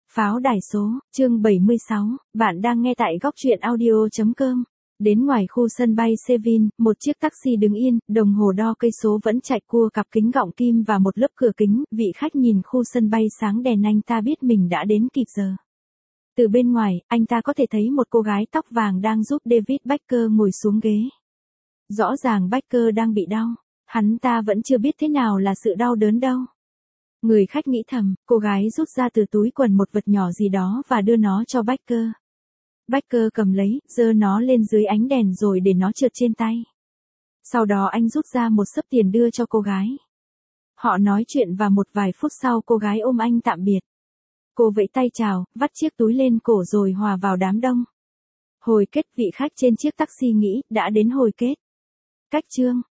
Pháo đài số, chương 76, bạn đang nghe tại góc truyện audio.com. Đến ngoài khu sân bay Seville, một chiếc taxi đứng yên, đồng hồ đo cây số vẫn chạy cua cặp kính gọng kim và một lớp cửa kính, vị khách nhìn khu sân bay sáng đèn anh ta biết mình đã đến kịp giờ. Từ bên ngoài, anh ta có thể thấy một cô gái tóc vàng đang giúp David Barker ngồi xuống ghế. Rõ ràng Barker đang bị đau, hắn ta vẫn chưa biết thế nào là sự đau đớn đâu. Người khách nghĩ thầm, cô gái rút ra từ túi quần một vật nhỏ gì đó và đưa nó cho Barker. Barker cầm lấy, giơ nó lên dưới ánh đèn rồi để nó trượt trên tay. Sau đó anh rút ra một xấp tiền đưa cho cô gái. Họ nói chuyện và một vài phút sau cô gái ôm anh tạm biệt. Cô vẫy tay chào, vắt chiếc túi lên cổ rồi hòa vào đám đông. Hồi kết, vị khách trên chiếc taxi nghĩ, đã đến hồi kết. Cách chương